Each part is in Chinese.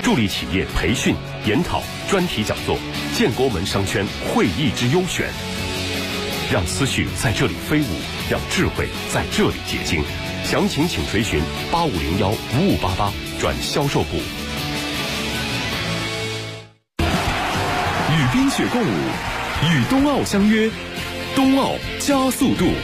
助力企业培训、研讨、专题讲座，建国门商圈会议之优选。让思绪在这里飞舞，让智慧在这里结晶。详情请垂询8501-5588转销售部。 与冰雪共舞，与冬奥相约，冬奥加速度。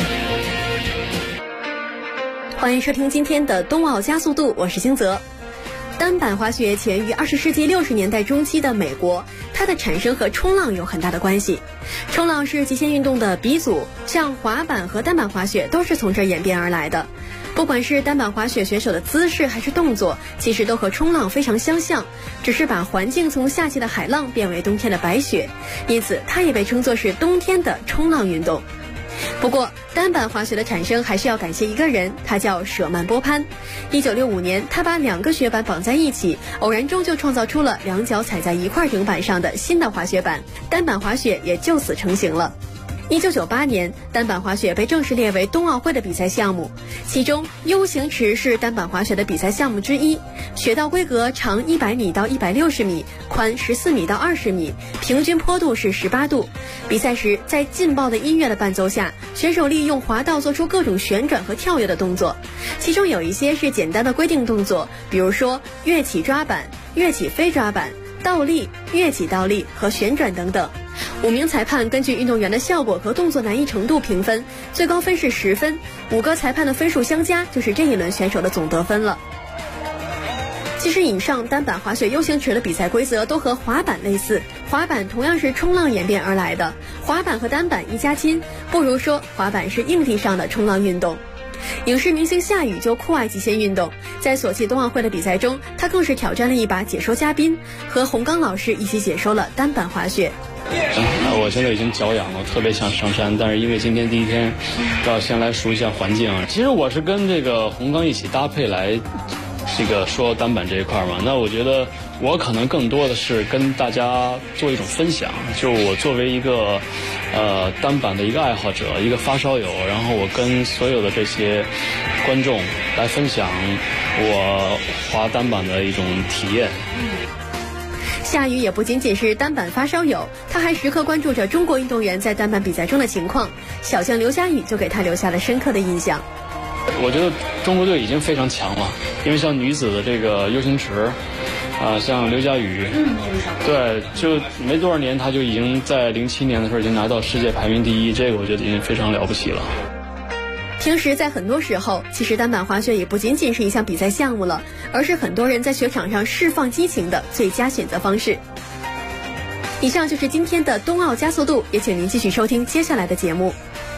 欢迎收听今天的冬奥加速度，我是星泽。单板滑雪起源于20世纪60年代中期的美国，它的产生和冲浪有很大的关系。冲浪是极限运动的鼻祖，像滑板和单板滑雪都是从这儿演变而来的。不管是单板滑雪选手的姿势还是动作，其实都和冲浪非常相像，只是把环境从夏季的海浪变为冬天的白雪，因此它也被称作是冬天的冲浪运动。不过单板滑雪的产生还是要感谢一个人，他叫舍曼波潘。1965年，他把2个雪板绑在一起，偶然中就创造出了2脚踩在一块顶板上的新的滑雪板，单板滑雪也就此成型了。1998年，单板滑雪被正式列为冬奥会的比赛项目，其中 U 型池是单板滑雪的比赛项目之一。雪道规格长100米到160米，宽14米到20米，平均坡度是18度。比赛时，在劲爆的音乐的伴奏下，选手利用滑道做出各种旋转和跳跃的动作，其中有一些是简单的规定动作，比如说跃起抓板、跃起飞抓板、倒立、跃起倒立和旋转等等。5名裁判根据运动员的效果和动作难易程度评分，最高分是10分，5个裁判的分数相加就是这一轮选手的总得分了。其实以上单板滑雪 U 型池的比赛规则都和滑板类似，滑板同样是冲浪演变而来的，滑板和单板一家亲，不如说滑板是硬地上的冲浪运动。影视明星夏雨就酷爱极限运动，在索契冬奥会的比赛中，他更是挑战了一把解说嘉宾，和洪刚老师一起解说了单板滑雪。 我现在已经脚痒了，特别想上山，但是因为今天第一天，要先来熟悉一下环境。其实我是跟这个洪刚一起搭配来这个说单板这一块嘛，那我觉得我可能更多的是跟大家做一种分享，就我作为一个单板的一个爱好者，一个发烧友，然后我跟所有的这些观众来分享我滑单板的一种体验。 夏雨也不仅仅是单板发烧友，他还时刻关注着中国运动员在单板比赛中的情况，小将刘佳宇就给他留下了深刻的印象。 我觉得中国队已经非常强了，因为像女子的这个 U 型池像刘佳宇，对，就没多少年他就已经在07年的时候已经拿到世界排名第1，这个我觉得已经非常了不起了。 平时在很多时候，其实单板滑雪也不仅仅是一项比赛项目了，而是很多人在雪场上释放激情的最佳选择方式。以上就是今天的冬奥加速度，也请您继续收听接下来的节目。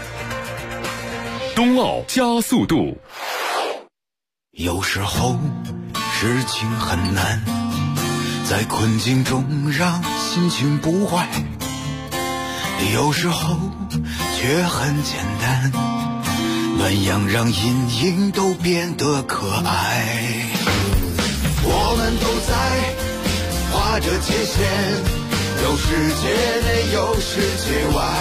冬奥加速度。 有时候事情很难，在困境中让心情不坏，有时候却很简单，暖阳让阴影都变得可爱。我们都在划着界限，有世界内有世界外，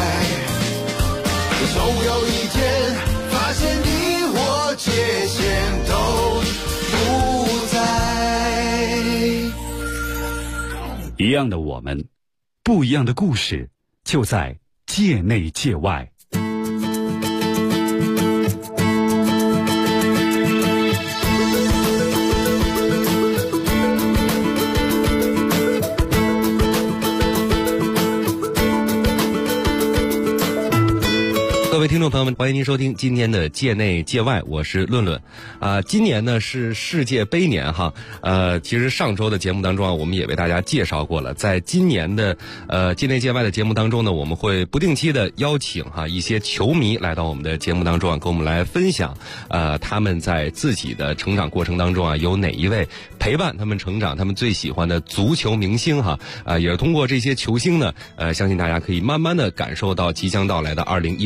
总有一天发现你我界限都不在。 一样的我们，不一样的故事，就在界内界外。 各位听众朋友们，欢迎您收听今天的界内界外，我是论论。今年呢是世界杯年哈。其实上周的节目当中我们也为大家介绍过了，在今年的界内界外的节目当中呢，我们会不定期的邀请一些球迷来到我们的节目当中跟我们来分享他们在自己的成长过程当中有哪一位陪伴他们成长，他们最喜欢的足球明星也是通过这些球星呢，相信大家可以慢慢的感受到即将到来的2018年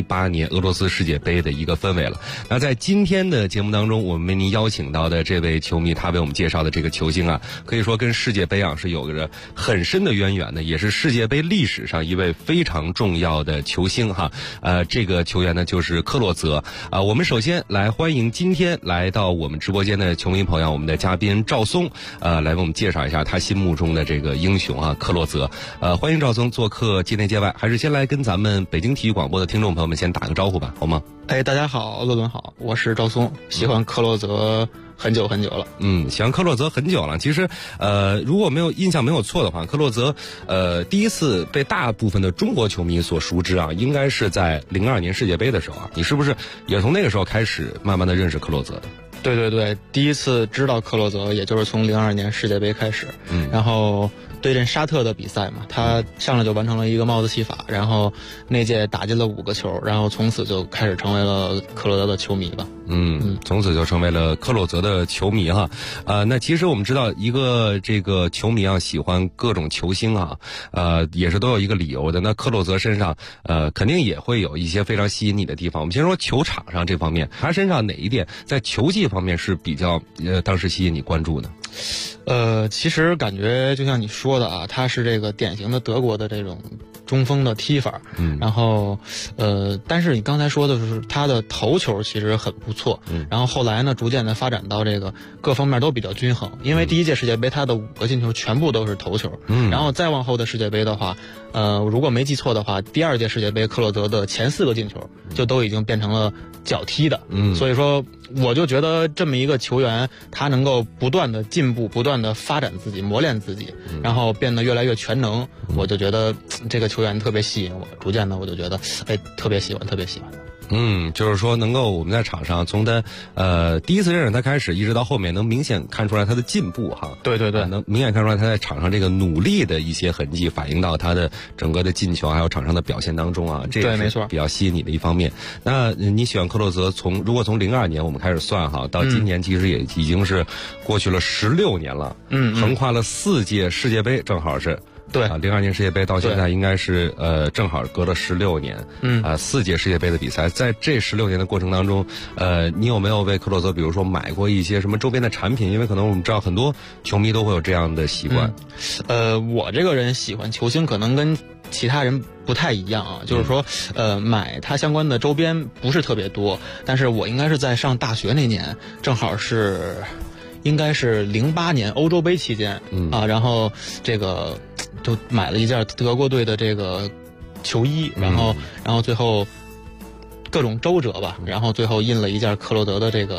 年俄罗斯世界杯的一个氛围了。那在今天的节目当中，我们为您邀请到的这位球迷，他为我们介绍的这个球星啊，可以说跟世界杯啊是有着很深的渊源的，也是世界杯历史上一位非常重要的球星哈。这个球员呢就是克洛泽啊。我们首先来欢迎今天来到我们直播间的球迷朋友，我们的嘉宾赵松，来为我们介绍一下他心目中的这个英雄啊，克洛泽。欢迎赵松做客界内界外，还是先来跟咱们北京体育广播的听众朋友们先打个招呼吧，好吗？ 大家好，乐伦好，我是赵松，喜欢克洛泽很久很久了。 喜欢克洛泽很久了。其实，如果印象没有错的话，克洛泽，第一次被大部分的中国球迷所熟知啊，应该是在02年世界杯的时候啊。你是不是也从那个时候开始慢慢的认识克洛泽的？ 对对对，第一次知道克洛泽，也就是从02年世界杯开始。然后对阵沙特的比赛嘛，他上来就完成了一个帽子戏法，然后那届打进了5个球，然后从此就开始成为了克洛泽的球迷吧。 从此就成为了克洛泽的球迷哈。那其实我们知道，一个这个球迷啊，喜欢各种球星啊，也是都有一个理由的。那克洛泽身上，肯定也会有一些非常吸引你的地方。我们先说球场上这方面，他身上哪一点在球技方面是比较当时吸引你关注呢？ 其实感觉就像你说的啊，他是这个典型的德国的这种中锋的踢法。然后但是你刚才说的是他的头球其实很不错。然后后来呢，逐渐的发展到这个各方面都比较均衡。因为第一届世界杯他的5个进球全部都是头球。然后再往后的世界杯的话，如果没记错的话，第2届世界杯克洛泽的前4个进球就都已经变成了脚踢的。所以说我就觉得这么一个球员，他能够不断的进步，不断的发展自己，磨练自己，然后变得越来越全能，我就觉得这个球员特别吸引我，逐渐的我就觉得特别喜欢。 就是说能够我们在场上从他第一次认识他开始，一直到后面能明显看出来他的进步哈。 对对对， 能明显看出来他在场上这个努力的一些痕迹，反映到他的整个的进球还有场上的表现当中啊。这也是比较吸引你的一方面。那你喜欢克洛泽如果从02年我们开始算哈，到今年其实也已经是过去了16年了。横跨了4届世界杯，正好是。对啊，02年世界杯到现在应该是正好隔了16年。4届世界杯的比赛，在这16年的过程当中，你有没有为克洛泽比如说买过一些什么周边的产品？因为可能我们知道很多球迷都会有这样的习惯。 我这个人喜欢球星可能跟其他人不太一样啊，就是说买他相关的周边不是特别多，但是我应该是在上大学那年，正好是应该是08年欧洲杯期间。然后这个就买了一件德国队的这个球衣，然后最后各种周折吧，然后最后印了一件克洛泽的这个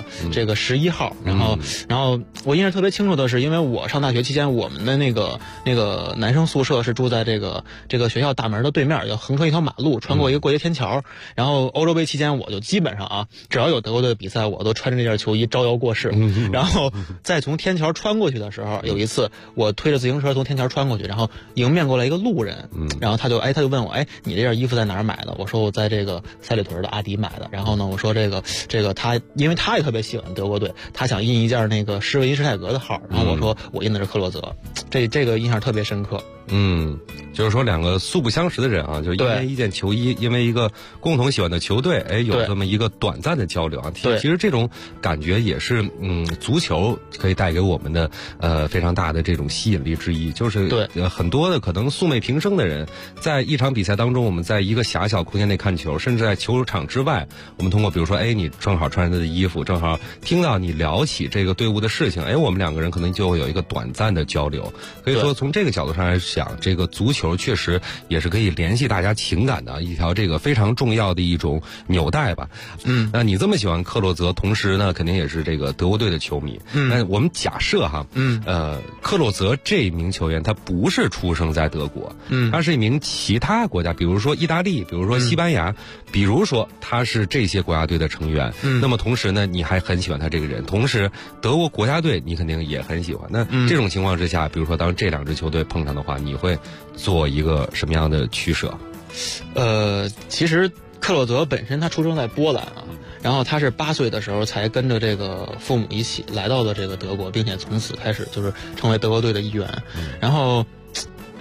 11号。然后我印象特别清楚的是，因为我上大学期间，我们的那个男生宿舍是住在这个学校大门的对面，要横穿一条马路，穿过一个过街天桥。然后欧洲杯期间，我就基本上啊，只要有德国队的比赛，我都穿着这件球衣招摇过市。然后再从天桥穿过去的时候，有一次我推着自行车从天桥穿过去，然后迎面过来一个路人，然后他就问我，你这件衣服在哪儿买的？我说我在这个赛里屯的阿迪买的。然后呢，我说这个他，因为他也特别喜欢德国队，他想印一件那个施维因施泰格的号，然后我说我印的是克洛泽，这个印象特别深刻。 就是说两个素不相识的人啊，就因为一件球衣，因为一个共同喜欢的球队，有这么一个短暂的交流啊。其实这种感觉也是足球可以带给我们的非常大的这种吸引力之一。就是很多的可能素昧平生的人，在一场比赛当中，我们在一个狭小空间内看球，甚至在球场之外，我们通过比如说你正好穿着他的衣服，正好听到你聊起这个队伍的事情，我们两个人可能就会有一个短暂的交流。可以说从这个角度上来讲，这个足球确实也是可以联系大家情感的一条这个非常重要的一种纽带吧。那你这么喜欢克洛泽，同时呢肯定也是这个德国队的球迷。那我们假设哈，克洛泽这名球员他不是出生在德国，他是一名其他国家，比如说意大利，比如说西班牙，比如说他是这些国家队的成员。那么同时呢，你还很喜欢他这个人，同时德国国家队你肯定也很喜欢。那这种情况之下，比如说当这2支球队碰上的话，你会做一个什么样的取舍？ 其实克洛泽本身他出生在波兰啊，然后他是8岁的时候才跟着这个父母一起来到了这个德国，并且从此开始就是成为德国队的一员。然后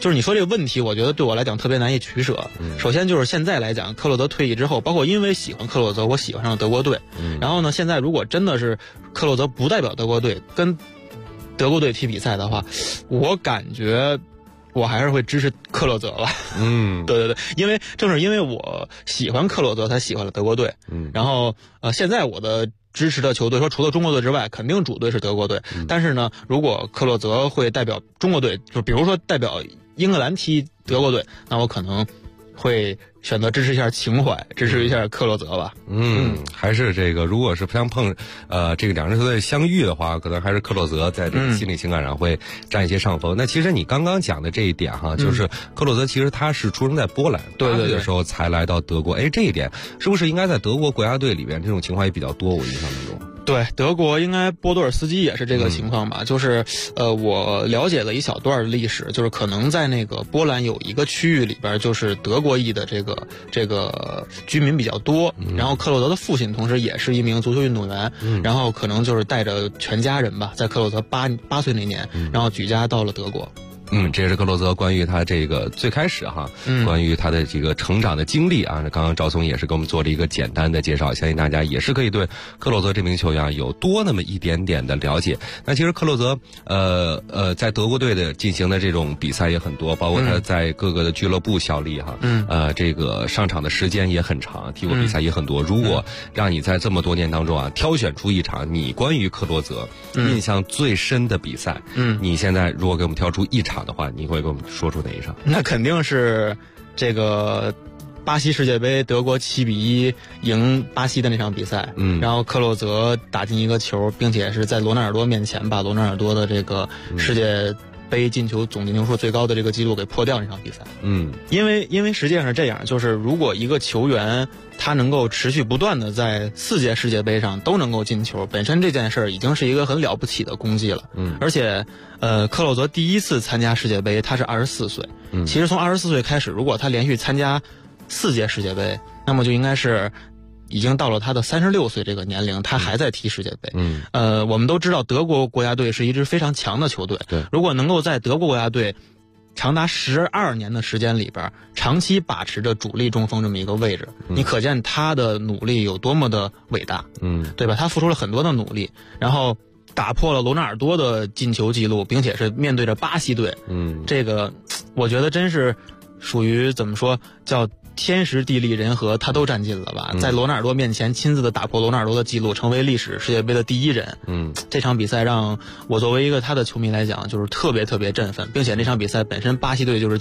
就是你说这个问题，我觉得对我来讲特别难以取舍。首先就是现在来讲，克洛泽退役之后，包括因为喜欢克洛泽，我喜欢上了德国队。然后呢，现在如果真的是克洛泽不代表德国队跟德国队踢比赛的话，我感觉我还是会支持克洛泽吧。对，正是因为我喜欢克洛泽，才喜欢了德国队。然后现在我的支持的球队，说除了中国队之外，肯定主队是德国队。但是呢，如果克洛泽会代表中国队，就比如说代表英格兰踢德国队，那我可能会选择支持一下情怀，支持一下克洛泽吧。 还是这个，如果是相碰，这个两支球队相遇的话，可能还是克洛泽在这个心理情感上会占一些上风。那其实你刚刚讲的这一点哈，就是克洛泽其实他是出生在波兰，8岁的时候才来到德国。这一点是不是应该在德国国家队里边这种情况也比较多？我印象当中。 对，德国应该波多尔斯基也是这个情况吧？就是我了解了一小段历史，就是可能在那个波兰有一个区域里边，就是德国裔的这个居民比较多。然后克洛泽的父亲同时也是一名足球运动员，然后可能就是带着全家人吧，在克洛泽8岁那年，然后举家到了德国。 这也是克洛泽关于他这个最开始哈，关于他的这个成长的经历啊。刚刚赵松也是给我们做了一个简单的介绍，相信大家也是可以对克洛泽这名球员有多那么一点点的了解。那其实克洛泽在德国队的进行的这种比赛也很多，包括他在各个的俱乐部效力哈，这个上场的时间也很长，踢过比赛也很多。如果让你在这么多年当中啊，挑选出一场你关于克洛泽印象最深的比赛，你现在如果给我们挑出一场的话，你会给我们说出哪一场？ 那肯定是这个巴西世界杯德国7-1赢巴西的那场比赛。然后克洛泽打进一个球，并且是在罗纳尔多面前把罗纳尔多的这个世界杯进球总进球数最高的这个记录给破掉那场比赛。因为实际上是这样，就是如果一个球员他能够持续不断的在4届世界杯上都能够进球，本身这件事已经是一个很了不起的功绩了。而且克洛泽第一次参加世界杯他是24岁。其实从24岁开始，如果他连续参加4届世界杯，那么就应该是已经到了他的36岁这个年龄，他还在踢世界杯。我们都知道德国国家队是一支非常强的球队。如果能够在德国国家队长达12年的时间里边，长期把持着主力中锋这么一个位置，你可见他的努力有多么的伟大，对吧？他付出了很多的努力，然后打破了罗纳尔多的进球记录，并且是面对着巴西队。这个我觉得真是属于怎么说，叫天时地利人和，他都占尽了吧。在罗纳尔多面前亲自的打破罗纳尔多的记录，成为历史世界杯的第一人。这场比赛让我作为一个他的球迷来讲，就是特别特别振奋，并且那场比赛本身巴西队就是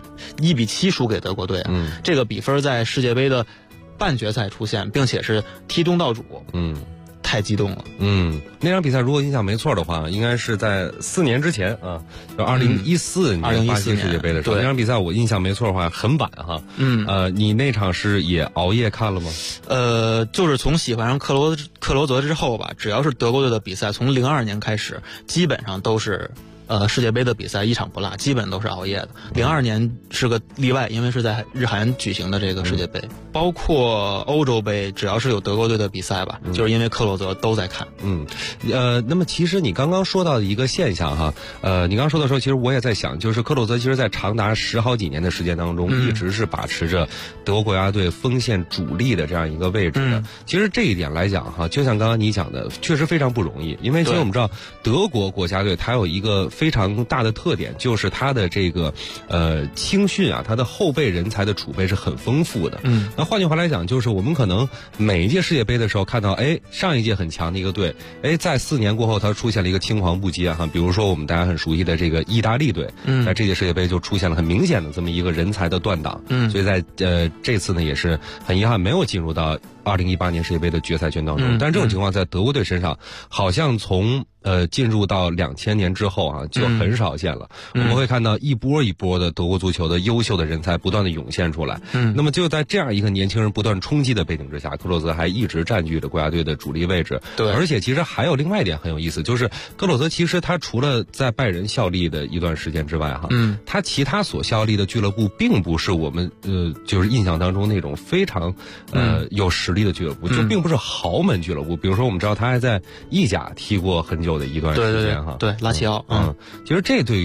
1-7输给德国队。这个比分在世界杯的半决赛出现，并且是踢东道主。太激动了。 那场比赛如果印象没错的话，应该是在4年之前啊，就2014年巴西世界杯的时候。那场比赛我印象没错的话，很晚哈。你那场是也熬夜看了吗？ 就是从喜欢上克罗泽之后吧，只要是德国队的比赛，从02年开始，基本上都是世界杯的比赛一场不落，基本都是熬夜的。02年是个例外，因为是在日韩举行的这个世界杯，包括欧洲杯，只要是有德国队的比赛吧，就是因为克洛泽都在看。 那么其实你刚刚说到的一个现象哈，你刚刚说的时候，其实我也在想，就是克洛泽其实在长达10好几年的时间当中，一直是把持着德国国家队锋线主力的这样一个位置的。其实这一点来讲哈，就像刚刚你讲的，确实非常不容易，因为其实我们知道德国国家队它有一个非常大的特点，就是它的这个青训啊，它的后备人才的储备是很丰富的。那换句话来讲，就是我们可能每一届世界杯的时候看到，上一届很强的一个队，在4年过后它出现了一个青黄不接哈。比如说我们大家很熟悉的这个意大利队，在这届世界杯就出现了很明显的这么一个人才的断档。所以在这次呢也是很遗憾没有进入到2018年世界杯的决赛圈当中。但是这种情况在德国队身上，好像从进入到2000年之后啊，就很少见了。我们会看到一波一波的德国足球的优秀的人才不断的涌现出来。那么就在这样一个年轻人不断冲击的背景之下，克洛泽还一直占据着国家队的主力位置。 对， 而且其实还有另外一点很有意思，就是克洛泽其实他除了在拜仁效力的一段时间之外哈，他其他所效力的俱乐部并不是我们就是印象当中那种非常有实力的俱乐部，就并不是豪门俱乐部。比如说我们知道他还在意甲踢过很久的一段时间哈。 对，拉齐奥。 其实这对于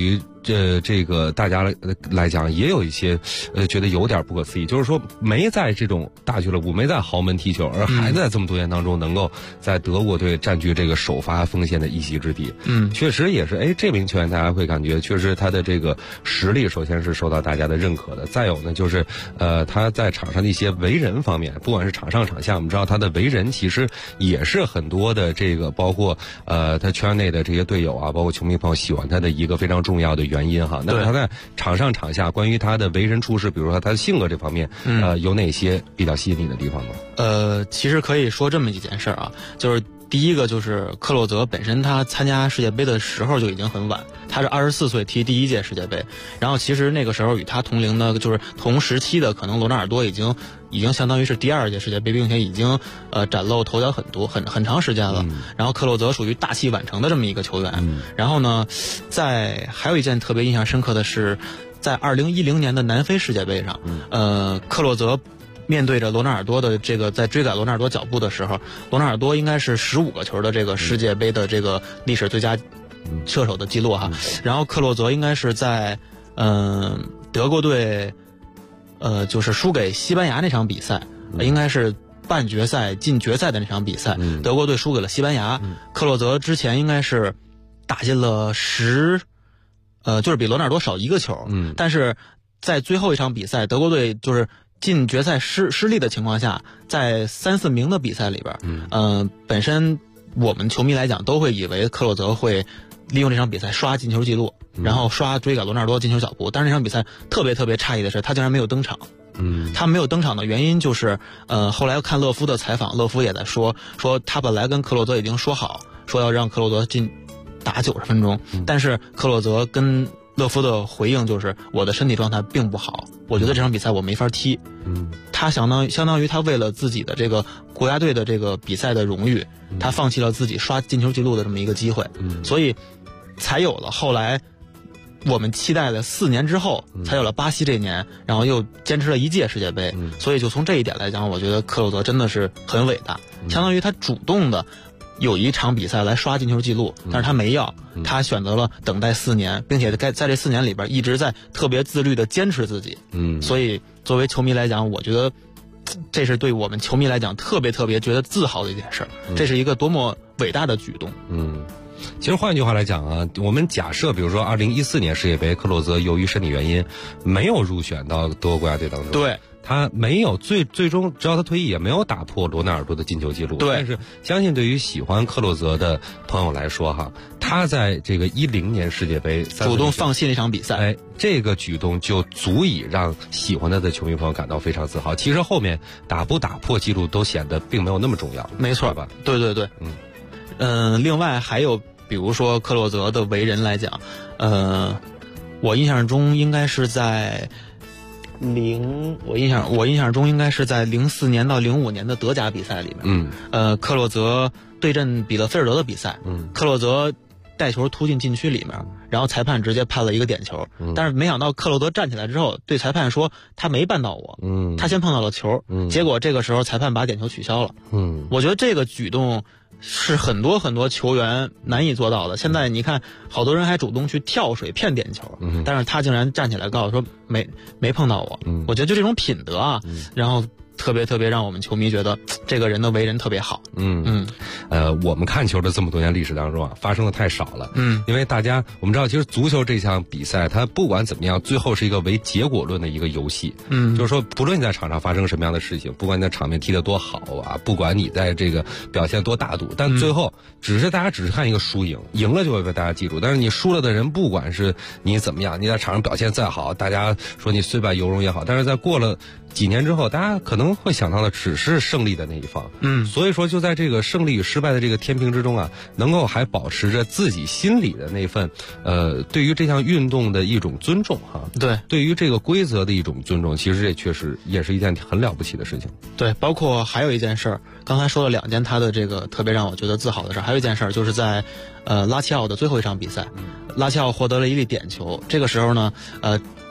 这个大家来讲也有一些觉得有点不可思议，就是说没在这种大俱乐部，没在豪门踢球，而还在这么多年当中能够在德国队占据这个首发锋线的一席之地。确实也是，这名球员大家会感觉确实他的这个实力首先是受到大家的认可的，再有呢就是他在场上的一些为人方面，不管是场上场下，我们知道他的为人其实也是很多的这个包括他圈内的这些队友啊，包括球迷朋友喜欢他的一个非常重要的原因哈。那么他在场上场下关于他的为人处事，比如说他的性格这方面，有哪些比较吸引你的地方吗？ 其实可以说这么几件事啊，就是第一个就是克洛泽本身他参加世界杯的时候就已经很晚，他是24岁踢第一届世界杯，然后其实那个时候与他同龄的就是同时期的可能罗纳尔多已经相当于是第2届世界杯，并且已经崭露头角很长时间了。然后克洛泽属于大器晚成的这么一个球员。然后呢，还有一件特别印象深刻的是，在2010年的南非世界杯上，克洛泽面对着罗纳尔多的这个在追赶罗纳尔多脚步的时候，罗纳尔多应该是15个球的这个世界杯的这个历史最佳射手的记录哈。然后克洛泽应该是在德国队就是输给西班牙那场比赛，应该是半决赛进决赛的那场比赛，德国队输给了西班牙。克洛泽之前应该是打进了就是比罗纳尔多少1个球，但是在最后一场比赛，德国队就是进决赛失利的情况下，在3、4名的比赛里边，本身我们球迷来讲都会以为克洛泽会利用这场比赛刷进球记录，然后刷追赶罗纳尔多进球脚步。但是这场比赛特别诧异的是，他竟然没有登场。他没有登场的原因就是，后来看勒夫的采访，勒夫也在说他本来跟克洛泽已经说好，说要让克洛泽打90分钟，但是克洛泽跟勒夫的回应就是我的身体状态并不好，我觉得这场比赛我没法踢。他相当于他为了自己的这个国家队的这个比赛的荣誉，他放弃了自己刷进球记录的这么一个机会，所以才有了后来我们期待了4年之后，才有了巴西这年，然后又坚持了1届世界杯。所以就从这一点来讲，我觉得克洛泽真的是很伟大，相当于他主动的有一场比赛来刷进球记录，但是他没要，他选择了等待4年，并且在这4年里边一直在特别自律的坚持自己。所以作为球迷来讲，我觉得这是对我们球迷来讲特别觉得自豪的一件事，这是一个多么伟大的举动。 其实换一句话来讲啊，我们假设比如说2014年世界杯，克洛泽由于身体原因没有入选到德国国家队当中， 对， 他没有最终直到他退役也没有打破罗纳尔多的进球记录。 对， 但是相信对于喜欢克洛泽的朋友来说哈，他在这个10年世界杯主动放弃那场比赛， 这个举动就足以让喜欢他的球迷朋友感到非常自豪。其实后面打不打破记录都显得并没有那么重要， 没错吧？ 对，另外还有比如说克洛泽的为人来讲，我印象中应该是在我印象中应该是在04年到05年的德甲比赛里面，克洛泽对阵比勒菲尔德的比赛，克洛泽带球突进禁区里面，然后裁判直接判了一个点球，但是没想到克洛泽站起来之后对裁判说他没绊到我，他先碰到了球，结果这个时候裁判把点球取消了。我觉得这个举动是很多球员难以做到的。现在你看，好多人还主动去跳水骗点球，但是他竟然站起来告诉说没碰到我。我觉得就这种品德啊，然后特别让我们球迷觉得这个人的为人特别好。 我们看球的这么多年历史当中啊，发生的太少了。因为我们知道，其实足球这项比赛，它不管怎么样，最后是一个唯结果论的一个游戏。就是说，不论你在场上发生什么样的事情，不管你在场面踢得多好啊，不管你在这个表现多大度，但最后大家只是看一个输赢，赢了就会被大家记住。但是你输了的人，不管是你怎么样，你在场上表现再好，大家说你虽败犹荣也好，但是在过了几年之后，大家可能会想到的只是胜利的那一方。所以说就在这个胜利与失败的这个天平之中啊，能够还保持着自己心里的那份对于这项运动的一种尊重哈。对于这个规则的一种尊重，其实这确实也是一件很了不起的事情。 对，包括还有一件事儿，刚才说了2件他的这个特别让我觉得自豪的事儿，还有一件事儿就是在拉齐奥的最后一场比赛，拉齐奥获得了一粒点球，这个时候呢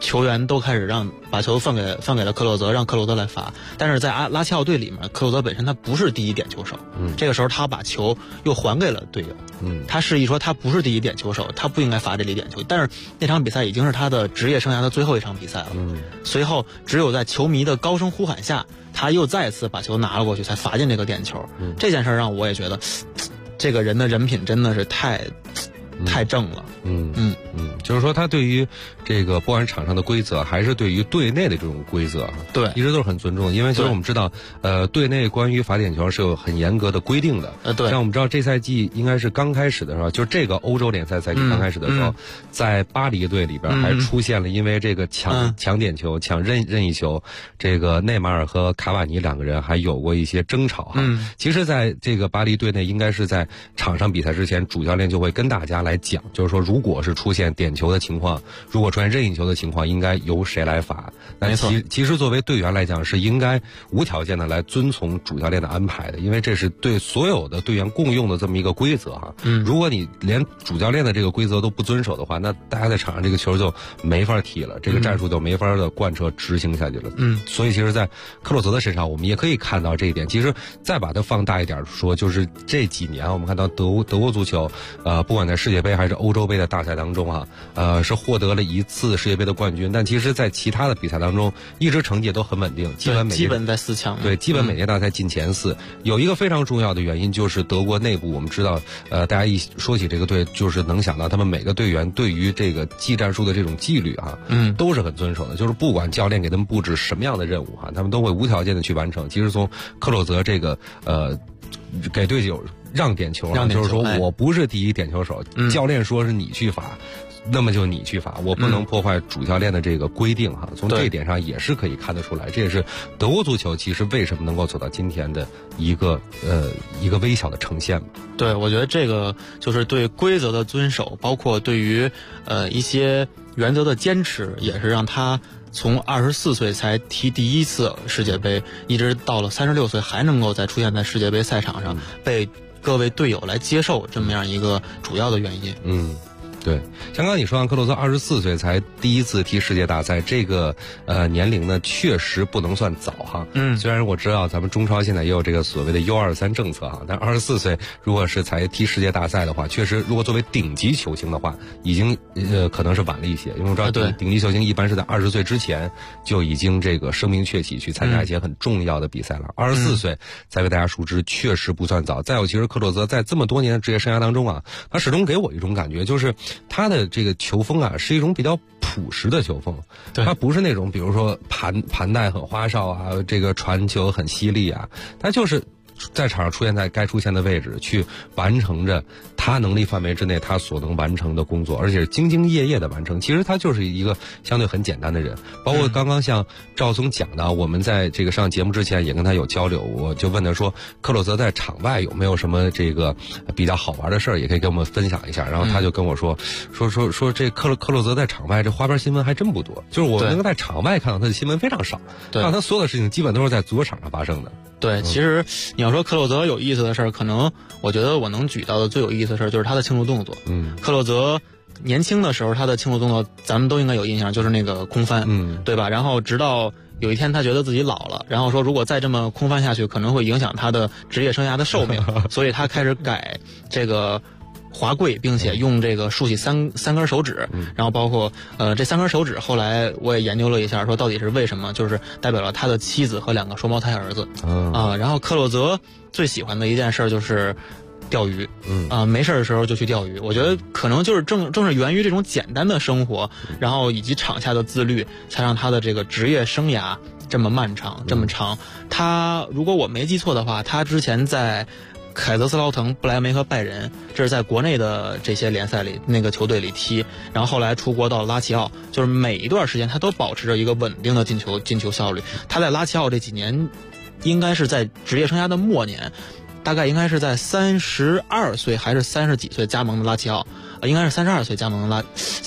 球员都开始把球放给了克洛泽，让克洛泽来罚。但是在拉齐奥队里面，克洛泽本身他不是第一点球手，这个时候他把球又还给了队友，他示意说他不是第一点球手，他不应该罚这里点球。但是那场比赛已经是他的职业生涯的最后一场比赛了，随后只有在球迷的高声呼喊下，他又再次把球拿了过去，才罚进这个点球。这件事让我也觉得，这个人的人品真的是太正了。 就是说他对于这个不管是场上的规则，还是对于队内的这种规则， 对， 一直都是很尊重。因为其实我们知道，队内关于罚点球是有很严格的规定的。 对， 像我们知道这赛季应该是刚开始的时候，就是这个欧洲联赛赛季刚开始的时候，在巴黎队里边还出现了因为这个抢点球、抢任意球，这个内马尔和卡瓦尼两个人还有过一些争吵哈。其实在这个巴黎队内，应该是在场上比赛之前，主教练就会跟大家来讲，就是说如果是出现点球的情况，如果出现任意球的情况，应该由谁来罚。那其实作为队员来讲，是应该无条件的来遵从主教练的安排的，因为这是对所有的队员共用的这么一个规则哈。如果你连主教练的这个规则都不遵守的话，那大家在场上这个球就没法踢了，这个战术就没法的贯彻执行下去了。所以其实在克洛泽的身上，我们也可以看到这一点。其实再把它放大一点说，就是这几年我们看到德国足球，不管在世界杯还是欧洲杯的大赛当中是获得了一次世界杯的冠军，但其实在其他的比赛当中一直成绩都很稳定，基本在4强。 对，基本每届大赛进前4。有一个非常重要的原因就是德国内部，我们知道大家一说起这个队，就是能想到他们每个队员对于这个技战术的这种纪律都是很遵守的，就是不管教练给他们布置什么样的任务他们都会无条件的去完成。其实从克洛泽这个给队友让点球，就是说我不是第一点球手，教练说是你去罚，那么就你去罚，我不能破坏主教练的这个规定从这一点上也是可以看得出来，这也是德国足球其实为什么能够走到今天的一个微小的呈现嘛。 对，我觉得这个就是对规则的遵守，包括对于一些原则的坚持，也是让他从24岁才踢第一次世界杯，一直到了36岁还能够再出现在世界杯赛场上，被各位队友来接受，这么样一个主要的原因。 对，像刚刚你说克洛泽24岁才第一次踢世界大赛，这个年龄呢确实不能算早虽然我知道咱们中超现在也有这个所谓的U23政策但24岁如果是才踢世界大赛的话，确实如果作为顶级球星的话，已经可能是晚了一些，因为我知道顶级球星一般是在20岁之前就已经这个声名鹊起，去参加一些很重要的比赛了。24岁才为大家熟知，确实不算早。再有，其实克洛泽在这么多年的职业生涯当中他始终给我一种感觉，就是他的这个球风是一种比较朴实的球风，他不是那种比如说盘带很花哨这个传球很犀利他就是在场上出现在该出现的位置，去完成着他能力范围之内他所能完成的工作，而且是兢兢业业的完成。其实他就是一个相对很简单的人。包括刚刚像赵总讲的，我们在这个上节目之前也跟他有交流，我就问他说克洛泽在场外有没有什么这个比较好玩的事儿，也可以跟我们分享一下。然后他就跟我说这克洛泽在场外这花边新闻还真不多，就是我能够在场外看到他的新闻非常少，看到他所有的事情基本都是在足球场上发生的。 对，其实你要说克洛泽有意思的事儿，可能我觉得我能举到的最有意思的事儿就是他的庆祝动作。克洛泽年轻的时候他的庆祝动作咱们都应该有印象，就是那个空翻，对吧？然后直到有一天他觉得自己老了，然后说如果再这么空翻下去可能会影响他的职业生涯的寿命所以他开始改这个滑跪，并且用这个竖起三根手指，然后包括这3根手指后来我也研究了一下，说到底是为什么，就是代表了他的妻子和2个双胞胎儿子然后克洛泽最喜欢的一件事就是钓鱼，没事的时候就去钓鱼。我觉得可能就是正是源于这种简单的生活，然后以及场下的自律，才让他的这个职业生涯这么漫长这么长。他如果我没记错的话，他之前在凯泽斯劳滕、不莱梅和拜仁，这是在国内的这些联赛里那个球队里踢，然后后来出国到拉齐奥，就是每一段时间他都保持着一个稳定的进球效率。他在拉齐奥这几年应该是在职业生涯的末年，大概应该是在32岁还是30几岁加盟的拉齐奥，应该是32岁加盟的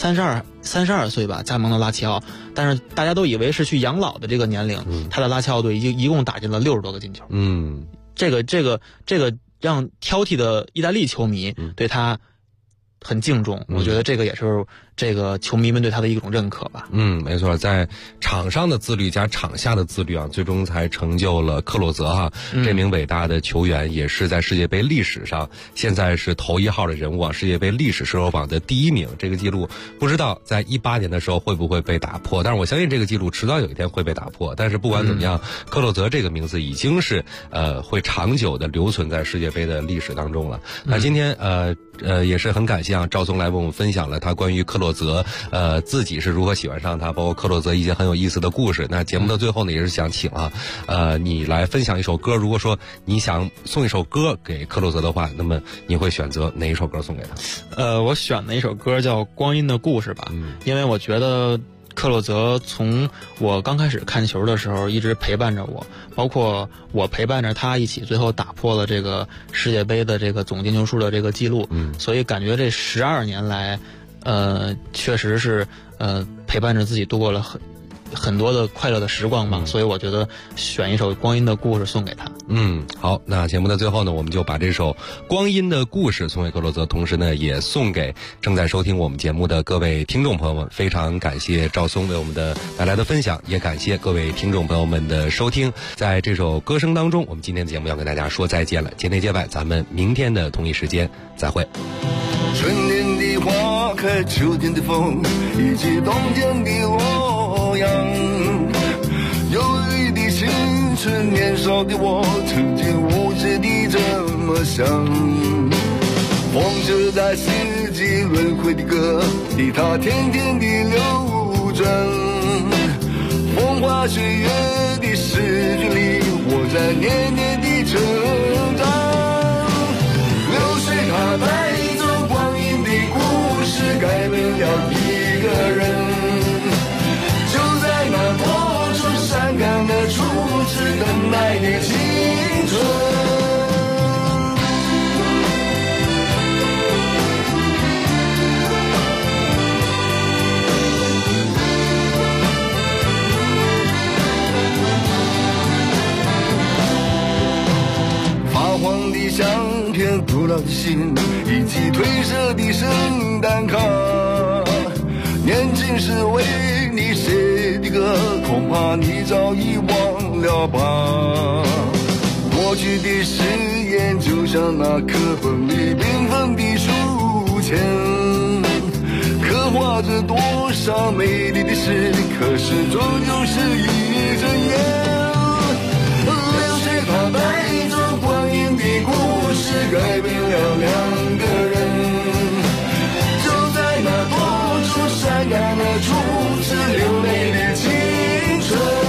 32岁吧加盟的拉齐奥，但是大家都以为是去养老的这个年龄，他的拉齐奥队一共打进了60多个进球。这个让挑剔的意大利球迷对他很敬重，我觉得这个也是这个球迷们对他的一种认可吧。 没错，在场上的自律加场下的自律啊，最终才成就了克洛泽哈这名伟大的球员，也是在世界杯历史上现在是头1号的人物啊，世界杯历史射手榜的第1名。这个记录不知道在18年的时候会不会被打破，但是我相信这个记录迟早有一天会被打破。但是不管怎么样，克洛泽这个名字已经是会长久的留存在世界杯的历史当中了。那今天也是很感谢啊，赵松来为我们分享了他关于克洛泽自己是如何喜欢上他，包括克洛泽一些很有意思的故事。那节目的最后呢，也是想请你来分享一首歌。如果说你想送一首歌给克洛泽的话，那么你会选择哪一首歌送给他？ 我选的一首歌叫《光阴的故事》吧，因为我觉得克洛泽从我刚开始看球的时候一直陪伴着我，包括我陪伴着他一起最后打破了这个世界杯的这个总进球数的这个记录，所以感觉这12年来确实是陪伴着自己度过了很多的快乐的时光吧，所以我觉得选一首《光阴的故事》送给他。 好，那节目的最后呢，我们就把这首《光阴的故事》送给克洛泽，同时呢，也送给正在收听我们节目的各位听众朋友们。非常感谢赵松为我们的带来的分享，也感谢各位听众朋友们的收听。在这首歌声当中，我们今天的节目要跟大家说再见了。界内界外，咱们明天的同一时间再会。 春天的花开，秋天的风，以及冬天的洛阳。忧郁的青春，年少的我，曾经无知地这么想。风车在四季轮回的歌里，它天天地流转。风花雪月的诗句里，我在年年地成长。流水它带走光阴的故事，改变了一个人。就在那多愁善感的初次等待的青春。黄的相片，古老的信，以及褪色的圣诞卡。年轻时为你写的歌，恐怕你早已忘了吧。过去的誓言，就像那课本里缤纷的书签，刻画着多少美丽的诗，可是终究是一阵烟。流水它带走光阴的故事，改变了两个人。就在那多愁善感的初次流泪的青春。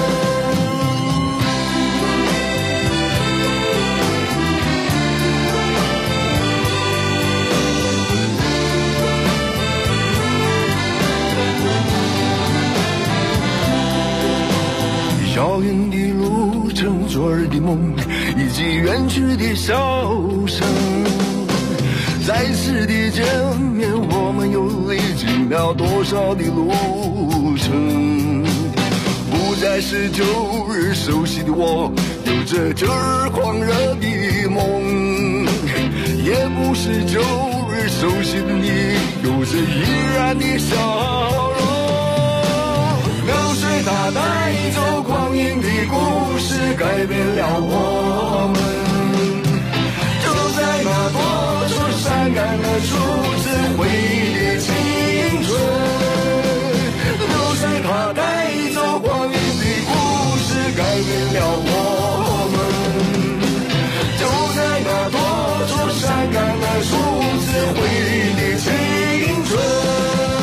遥远的路程，昨日的梦，以及远去的笑声。再次的见面，我们又历经了多少的路程？不再是旧日熟悉的我，有着旧日狂热的梦，也不是旧日熟悉的你，有着依然的笑容。流水它带走光阴的故事，改变了我们。就在那多愁善感的初次回忆的青春。流水它带走光阴的故事，改变了我们。就在那多愁善感的初次回忆的青春。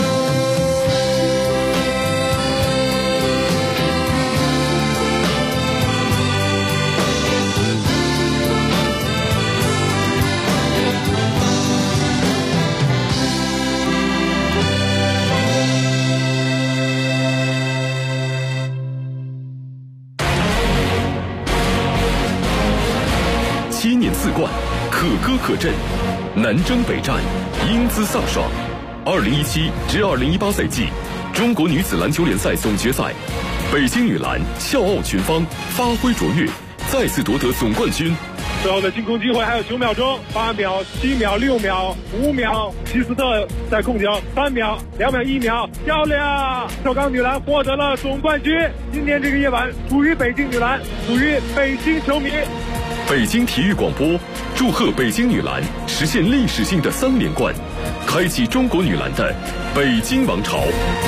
7年4冠，可歌可阵，南征北战，英姿飒爽。2017至2018赛季中国女子篮球联赛总决赛，北京女篮笑傲群芳，发挥卓越，再次夺得总冠军。 最后的进攻机会还有9秒钟，8秒、7秒、6秒、5秒，希斯特在控球，3秒、2秒、1秒，漂亮！首钢女篮获得了总冠军。今天这个夜晚属于北京女篮，属于北京球迷。 北京体育广播祝贺北京女篮实现历史性的3连冠，开启中国女篮的北京王朝。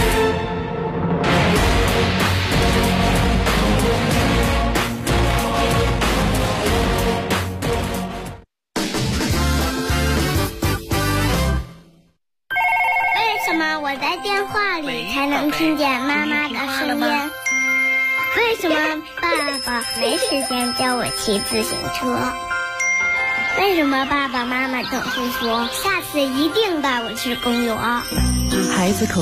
为什么我在电话里才能听见妈妈的声音？为什么爸爸没时间教我骑自行车？为什么爸爸妈妈总是说下次一定带我去公园？ 孩子口